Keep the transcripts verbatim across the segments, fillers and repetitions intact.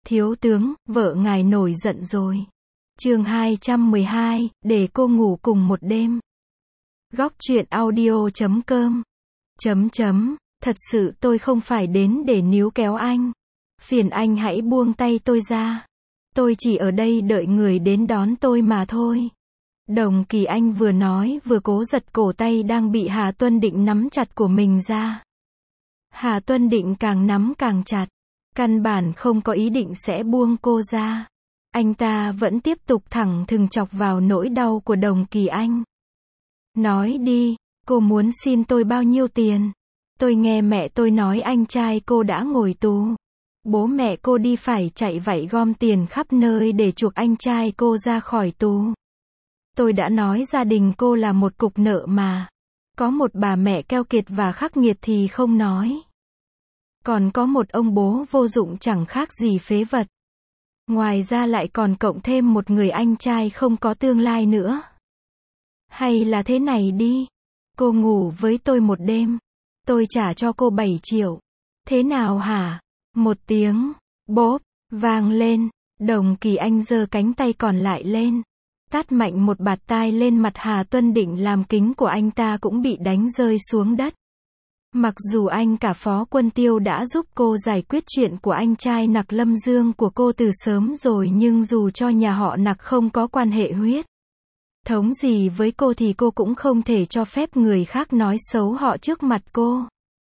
Thiếu tướng, vợ ngài nổi giận rồi. Chương hai trăm mười hai, để cô ngủ cùng một đêm. Góc truyện audio chấm com. Chấm chấm, thật sự tôi không phải đến để níu kéo anh. Phiền anh hãy buông tay tôi ra. Tôi chỉ ở đây đợi người đến đón tôi mà thôi. Đồng Kỳ Anh vừa nói vừa cố giật cổ tay đang bị Hà Tuân Định nắm chặt của mình ra. Hà Tuân Định càng nắm càng chặt. Căn bản không có ý định sẽ buông cô ra. Anh ta vẫn tiếp tục thẳng thừng chọc vào nỗi đau của Đồng Kỳ Anh. Nói đi, cô muốn xin tôi bao nhiêu tiền? Tôi nghe mẹ tôi nói anh trai cô đã ngồi tù. Bố mẹ cô đi phải chạy vạy gom tiền khắp nơi để chuộc anh trai cô ra khỏi tù. Tôi đã nói gia đình cô là một cục nợ mà. Có một bà mẹ keo kiệt và khắc nghiệt thì không nói. Còn có một ông bố vô dụng chẳng khác gì phế vật. Ngoài ra lại còn cộng thêm một người anh trai không có tương lai nữa. Hay là thế này đi. Cô ngủ với tôi một đêm. Tôi trả cho cô bảy triệu. Thế nào hả? Một tiếng, bốp, vang lên. Đồng Kỳ Anh giơ cánh tay còn lại lên. Tát mạnh một bạt tai lên mặt Hà Tuân Định làm kính của anh ta cũng bị đánh rơi xuống đất. Mặc dù anh cả Phó Quân Tiêu đã giúp cô giải quyết chuyện của anh trai Nặc Lâm Dương của cô từ sớm rồi, nhưng dù cho nhà họ Nặc không có quan hệ huyết thống gì với cô thì cô cũng không thể cho phép người khác nói xấu họ trước mặt cô.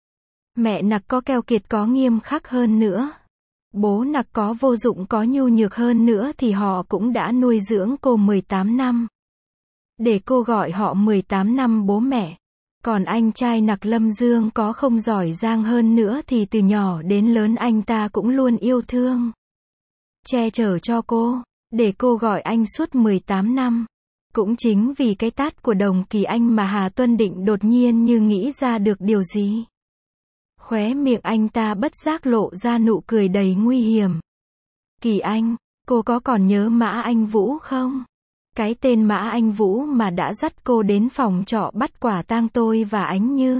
Mẹ Nặc có keo kiệt có nghiêm khắc hơn nữa. Bố Nặc có vô dụng có nhu nhược hơn nữa thì họ cũng đã nuôi dưỡng cô mười tám năm. Để cô gọi họ mười tám năm bố mẹ. Còn anh trai Nặc Lâm Dương có không giỏi giang hơn nữa thì từ nhỏ đến lớn anh ta cũng luôn yêu thương, che chở cho cô, để cô gọi anh suốt mười tám năm. Cũng chính vì cái tát của Đồng Kỳ Anh mà Hà Tuân Định đột nhiên như nghĩ ra được điều gì. Khóe miệng anh ta bất giác lộ ra nụ cười đầy nguy hiểm. Kỳ Anh, cô có còn nhớ Mã Anh Vũ không? Cái tên Mã Anh Vũ mà đã dắt cô đến phòng trọ bắt quả tang tôi và Ánh Như.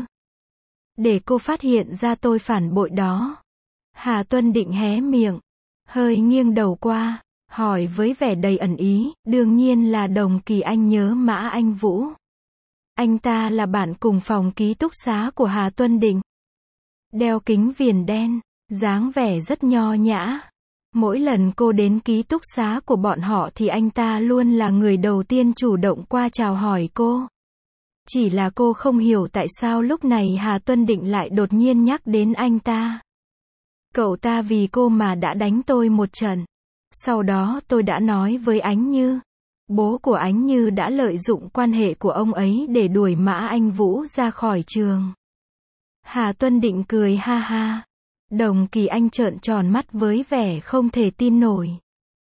Để cô phát hiện ra tôi phản bội đó. Hà Tuân Định hé miệng, hơi nghiêng đầu qua, hỏi với vẻ đầy ẩn ý, đương nhiên là Đồng Kỳ Anh nhớ Mã Anh Vũ. Anh ta là bạn cùng phòng ký túc xá của Hà Tuân Định. Đeo kính viền đen, dáng vẻ rất nho nhã. Mỗi lần cô đến ký túc xá của bọn họ thì anh ta luôn là người đầu tiên chủ động qua chào hỏi cô. Chỉ là cô không hiểu tại sao lúc này Hà Tuân Định lại đột nhiên nhắc đến anh ta. Cậu ta vì cô mà đã đánh tôi một trận. Sau đó tôi đã nói với Ánh Như. Bố của Ánh Như đã lợi dụng quan hệ của ông ấy để đuổi Mã Anh Vũ ra khỏi trường. Hà Tuân Định cười ha ha. Đồng Kỳ Anh trợn tròn mắt với vẻ không thể tin nổi.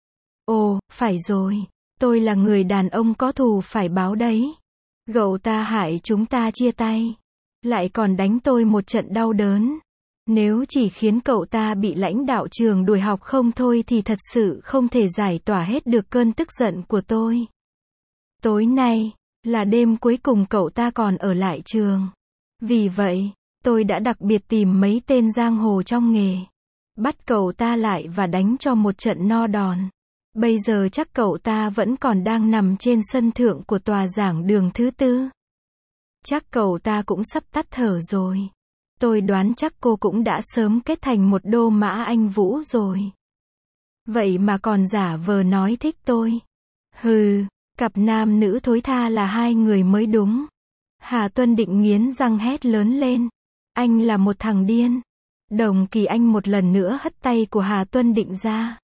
Ồ, phải rồi. Tôi là người đàn ông có thù phải báo đấy. Cậu ta hại chúng ta chia tay. Lại còn đánh tôi một trận đau đớn. Nếu chỉ khiến cậu ta bị lãnh đạo trường đuổi học không thôi thì thật sự không thể giải tỏa hết được cơn tức giận của tôi. Tối nay, là đêm cuối cùng cậu ta còn ở lại trường. Vì vậy, tôi đã đặc biệt tìm mấy tên giang hồ trong nghề. Bắt cậu ta lại và đánh cho một trận no đòn. Bây giờ chắc cậu ta vẫn còn đang nằm trên sân thượng của tòa giảng đường thứ tư. Chắc cậu ta cũng sắp tắt thở rồi. Tôi đoán chắc cô cũng đã sớm kết thành một đô Mã Anh Vũ rồi. Vậy mà còn giả vờ nói thích tôi. Hừ, cặp nam nữ thối tha là hai người mới đúng. Hà Tuân Định nghiến răng hét lớn lên. Anh là một thằng điên. Đồng Kỳ Anh một lần nữa hất tay của Hà Tuân Định ra.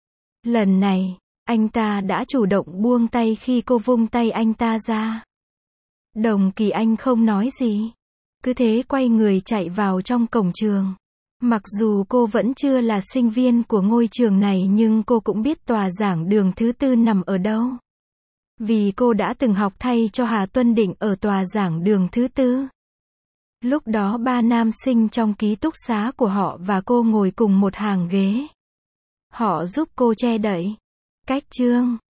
Lần này, anh ta đã chủ động buông tay khi cô vung tay anh ta ra. Đồng Kỳ Anh không nói gì. Cứ thế quay người chạy vào trong cổng trường. Mặc dù cô vẫn chưa là sinh viên của ngôi trường này nhưng cô cũng biết tòa giảng đường thứ tư nằm ở đâu. Vì cô đã từng học thay cho Hà Tuân Định ở tòa giảng đường thứ tư. Lúc đó ba nam sinh trong ký túc xá của họ và cô ngồi cùng một hàng ghế. Họ giúp cô che đậy. Cách chương